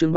chương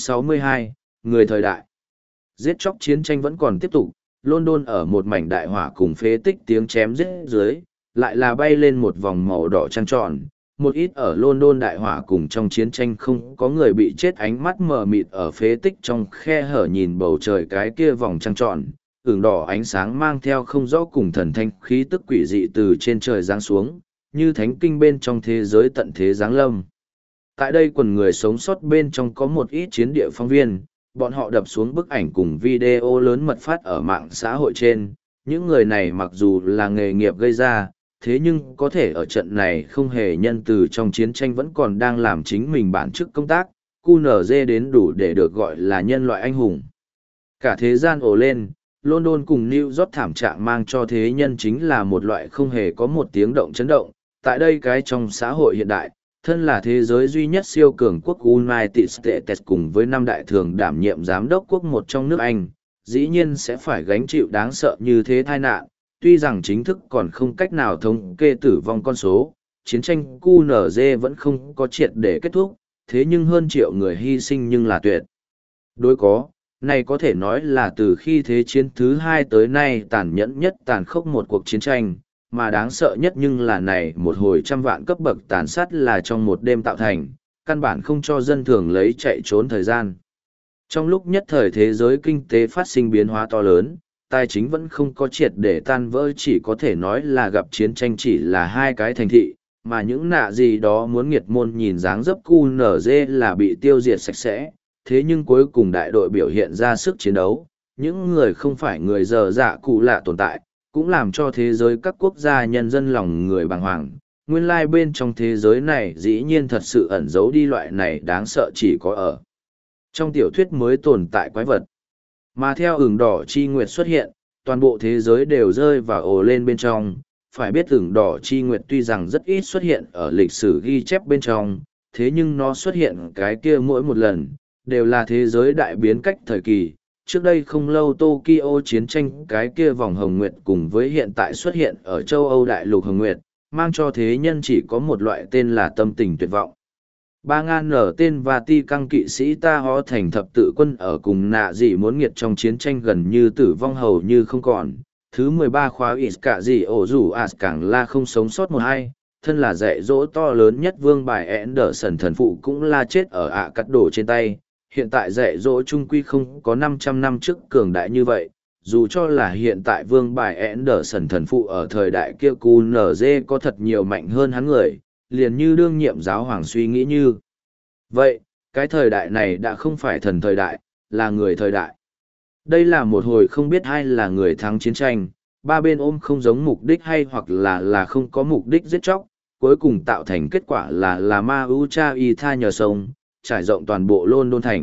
362, người thời đại. Giết chóc chiến tranh vẫn còn tiếp tục, London ở một mảnh đại hỏa cùng phế tích tiếng chém giết dưới, lại là bay lên một vòng màu đỏ trăng tròn. Một ít ở London đại hỏa cùng trong chiến tranh không có người bị chết, ánh mắt mờ mịt ở phế tích trong khe hở nhìn bầu trời cái kia vòng trăng tròn, ửng đỏ ánh sáng mang theo không rõ cùng thần thanh khí tức quỷ dị từ trên trời giáng xuống, như thánh kinh bên trong thế giới tận thế giáng lâm. Tại đây quần người sống sót bên trong có một ít chiến địa phóng viên, bọn họ đập xuống bức ảnh cùng video lớn mật phát ở mạng xã hội trên. Những người này mặc dù là nghề nghiệp gây ra, thế nhưng có thể ở trận này không hề nhân từ trong chiến tranh vẫn còn đang làm chính mình bản chức công tác, QNZ đến đủ để được gọi là nhân loại anh hùng. Cả thế gian ồ lên, London cùng New York thảm trạng mang cho thế nhân chính là một loại không hề có một tiếng động chấn động. Tại đây cái trong xã hội hiện đại, thân là thế giới duy nhất siêu cường quốc United States cùng với năm đại thường đảm nhiệm giám đốc quốc một trong nước Anh, dĩ nhiên sẽ phải gánh chịu đáng sợ như thế tai nạn. Tuy rằng chính thức còn không cách nào thống kê tử vong con số, chiến tranh QNZ vẫn không có triệt để kết thúc, thế nhưng hơn triệu người hy sinh nhưng là tuyệt đối có. Này có thể nói là từ khi Thế chiến thứ hai tới nay tàn nhẫn nhất tàn khốc một cuộc chiến tranh, mà đáng sợ nhất nhưng là này một hồi trăm vạn cấp bậc tàn sát là trong một đêm tạo thành, căn bản không cho dân thường lấy chạy trốn thời gian. Trong lúc nhất thời thế giới kinh tế phát sinh biến hóa to lớn, tài chính vẫn không có triệt để tan vỡ, chỉ có thể nói là gặp chiến tranh chỉ là hai cái thành thị, mà những nạ gì đó muốn nghiệt môn nhìn dáng dấp QNZ là bị tiêu diệt sạch sẽ, thế nhưng cuối cùng đại đội biểu hiện ra sức chiến đấu, những người không phải người dở dạ cụ lạ tồn tại, cũng làm cho thế giới các quốc gia nhân dân lòng người bàng hoàng. Nguyên lai bên trong thế giới này dĩ nhiên thật sự ẩn giấu đi loại này đáng sợ chỉ có ở trong tiểu thuyết mới tồn tại quái vật. Mà theo ửng đỏ chi nguyệt xuất hiện, toàn bộ thế giới đều rơi vào ồ lên bên trong. Phải biết ửng đỏ chi nguyệt tuy rằng rất ít xuất hiện ở lịch sử ghi chép bên trong, thế nhưng nó xuất hiện cái kia mỗi một lần, đều là thế giới đại biến cách thời kỳ. Trước đây không lâu Tokyo chiến tranh cái kia vòng hồng nguyệt cùng với hiện tại xuất hiện ở châu Âu đại lục hồng nguyệt, mang cho thế nhân chỉ có một loại tên là tâm tình tuyệt vọng. 3.000 nở tên và ti căng kỵ sĩ ta hóa thành thập tự quân ở cùng nạ dị muốn nghiệt trong chiến tranh gần như tử vong hầu như không còn. Thứ 13 khóa ít cả dị ổ rủ càng là không sống sót một hay, thân là dạy dỗ to lớn nhất vương bài Anderson thần phụ cũng là chết ở cắt đổ trên tay. Hiện tại dạy dỗ trung quy không có 500 năm trước cường đại như vậy, dù cho là hiện tại vương bài Anderson thần phụ ở thời đại kia QNZ có thật nhiều mạnh hơn hắn người, liền như đương nhiệm giáo hoàng suy nghĩ như. Vậy, cái thời đại này đã không phải thần thời đại, là người thời đại. Đây là một hồi không biết ai là người thắng chiến tranh, ba bên ôm không giống mục đích hay hoặc là không có mục đích giết chóc, cuối cùng tạo thành kết quả là Ma Ucha Y Tha nhờ sông, trải rộng toàn bộ London thành.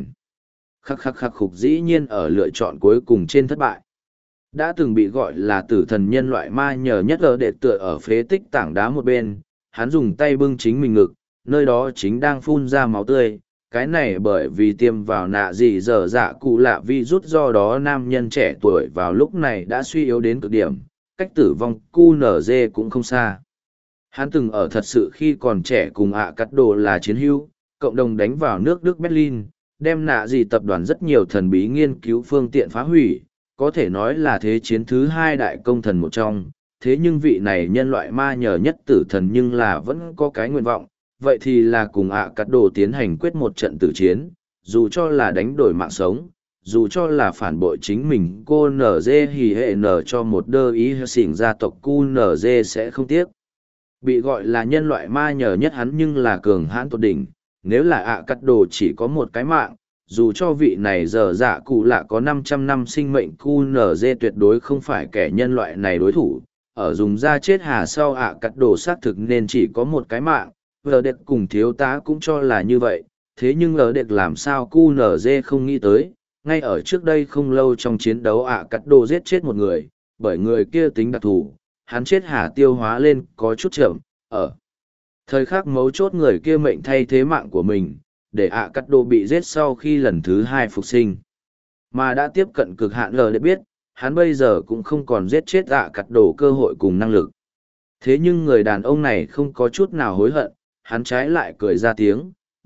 Khắc khục dĩ nhiên ở lựa chọn cuối cùng trên thất bại. Đã từng bị gọi là tử thần nhân loại ma nhờ nhất ở đệ tựa ở phế tích tảng đá một bên, hắn dùng tay bưng chính mình ngực, nơi đó chính đang phun ra máu tươi. Cái này bởi vì tiêm vào nạ gì dở dạ cụ lạ virus, do đó nam nhân trẻ tuổi vào lúc này đã suy yếu đến cực điểm, cách tử vong QNZ cũng không xa. Hắn từng ở thật sự khi còn trẻ cùng cắt đồ là chiến hữu, cộng đồng đánh vào nước Đức Berlin, đem nạ gì tập đoàn rất nhiều thần bí nghiên cứu phương tiện phá hủy, có thể nói là thế chiến thứ hai đại công thần một trong. Thế nhưng vị này nhân loại ma nhờ nhất tử thần nhưng là vẫn có cái nguyện vọng, vậy thì là cùng cắt đồ tiến hành quyết một trận tử chiến, dù cho là đánh đổi mạng sống, dù cho là phản bội chính mình cô NG hì hệ nở cho một đơ ý xỉn gia tộc cu NG sẽ không tiếc. Bị gọi là nhân loại ma nhờ nhất hắn nhưng là cường hãn tột đỉnh, nếu là cắt đồ chỉ có một cái mạng, dù cho vị này dở dạ cụ lạ có 500 năm sinh mệnh QNZ tuyệt đối không phải kẻ nhân loại này đối thủ. Ở dùng da chết hà sau cắt đồ xác thực nên chỉ có một cái mạng, Lờ Đệt cùng thiếu tá cũng cho là như vậy, thế nhưng Lờ Đệt làm sao QNZ không nghĩ tới, ngay ở trước đây không lâu trong chiến đấu cắt đồ giết chết một người, bởi người kia tính đặc thù, hắn chết hà tiêu hóa lên có chút chậm, ở thời khắc mấu chốt người kia mệnh thay thế mạng của mình, để cắt đồ bị giết sau khi lần thứ hai phục sinh. Mà đã tiếp cận cực hạn Lờ Đệt biết, hắn bây giờ cũng không còn giết chết cắt đồ cơ hội cùng năng lực. Thế nhưng người đàn ông này không có chút nào hối hận, hắn trái lại cười ra tiếng,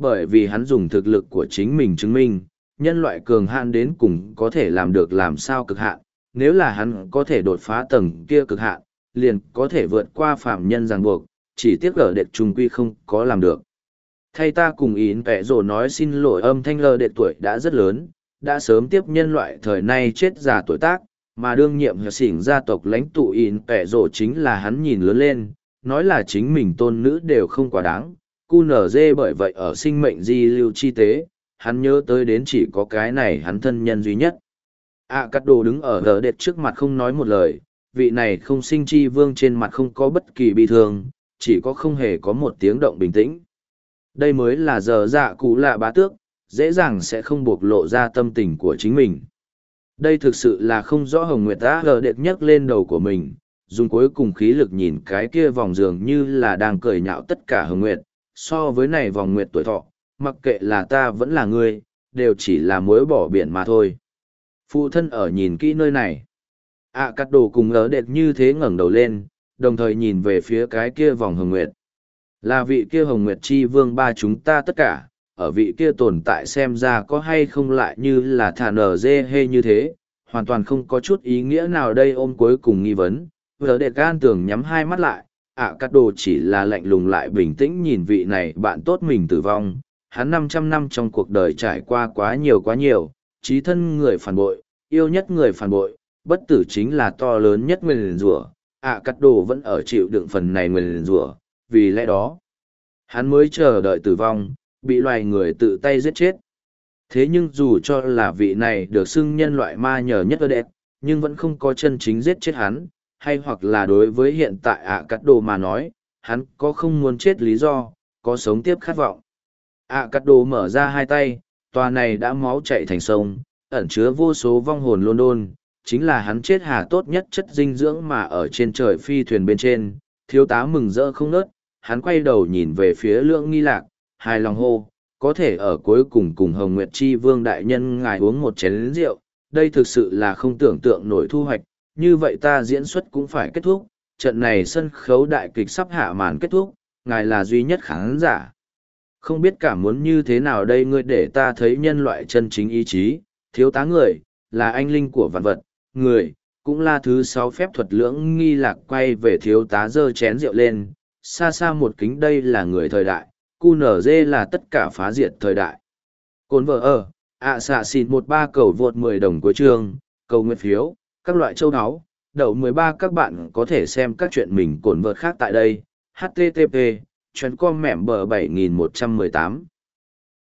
bởi vì hắn dùng thực lực của chính mình chứng minh, nhân loại cường hạn đến cùng có thể làm được làm sao cực hạn, nếu là hắn có thể đột phá tầng kia cực hạn, liền có thể vượt qua phạm nhân ràng buộc, chỉ tiếc ở đệt trung quy không có làm được. Thay ta cùng ín vẽ rồ nói xin lỗi, âm thanh lờ đệt tuổi đã rất lớn, đã sớm tiếp nhân loại thời nay chết già tuổi tác, mà đương nhiệm hợp xỉn gia tộc lãnh tụ ín vẽ rồ chính là hắn nhìn lớn lên, nói là chính mình tôn nữ đều không quá đáng. QNZ bởi vậy ở sinh mệnh di lưu chi tế, hắn nhớ tới đến chỉ có cái này hắn thân nhân duy nhất. Cắt đồ đứng ở lờ đệt trước mặt không nói một lời, vị này không sinh chi vương trên mặt không có bất kỳ bi thương, chỉ có không hề có một tiếng động bình tĩnh. Đây mới là giờ dạ cụ lạ bá tước, dễ dàng sẽ không bộc lộ ra tâm tình của chính mình. Đây thực sự là không rõ. Hồng Nguyệt đã lờ đệt nhấc lên đầu của mình, dùng cuối cùng khí lực nhìn cái kia vòng dường như là đang cười nhạo tất cả Hồng Nguyệt. So với này vòng nguyệt tuổi thọ, mặc kệ là ta vẫn là ngươi, đều chỉ là muối bỏ biển mà thôi. Phụ thân ở nhìn kỹ nơi này. Cắt đồ cùng lờ đệt như thế ngẩng đầu lên, đồng thời nhìn về phía cái kia vòng Hồng Nguyệt. Là vị kia Hồng Nguyệt chi vương ba chúng ta tất cả, ở vị kia tồn tại xem ra có hay không lại như là thả nở dê hê như thế, hoàn toàn không có chút ý nghĩa nào đây. Ôm cuối cùng nghi vấn, vợ đệ gan tường nhắm hai mắt lại, Cắt đồ chỉ là lạnh lùng lại bình tĩnh nhìn vị này bạn tốt mình tử vong. Hắn 500 năm trong cuộc đời trải qua quá nhiều, trí thân người phản bội, yêu nhất người phản bội, bất tử chính là to lớn nhất nguyền rủa. Cắt đồ vẫn ở chịu đựng phần này nguyền rủa, vì lẽ đó hắn mới chờ đợi tử vong, bị loài người tự tay giết chết. Thế nhưng dù cho là vị này được xưng nhân loại ma nhờ nhất đẹp, nhưng vẫn không có chân chính giết chết hắn, hay hoặc là đối với hiện tại Cắt đồ mà nói, hắn có không muốn chết lý do, có sống tiếp khát vọng. Cắt đồ mở ra hai tay, tòa này đã máu chảy thành sông, ẩn chứa vô số vong hồn London, chính là hắn chết hà tốt nhất chất dinh dưỡng mà ở trên trời phi thuyền bên trên. Thiếu tá mừng rỡ không nớt, hắn quay đầu nhìn về phía Lưỡng Nghi Lạc, hài lòng hô, có thể ở cuối cùng cùng Hồng Nguyệt Chi Vương đại nhân ngài uống một chén rượu, đây thực sự là không tưởng tượng nổi thu hoạch, như vậy ta diễn xuất cũng phải kết thúc, trận này sân khấu đại kịch sắp hạ màn kết thúc, ngài là duy nhất khán giả. Không biết cảm muốn như thế nào đây, ngươi để ta thấy nhân loại chân chính ý chí, thiếu tá người, là anh linh của vạn vật, người, cũng là thứ 6 phép thuật. Lưỡng Nghi Lạc quay về thiếu tá giơ chén rượu lên, xa xa một kính, đây là người thời đại, QNZ là tất cả phá diệt thời đại. Cồn vợ ở, xạ xịt 13 cầu vượt 10 đồng cuối chương, cầu nguyện phiếu, các loại châu áo, đậu 13. Các bạn có thể xem các chuyện mình cồn vợt khác tại đây, http://com mẻm bờ 7118.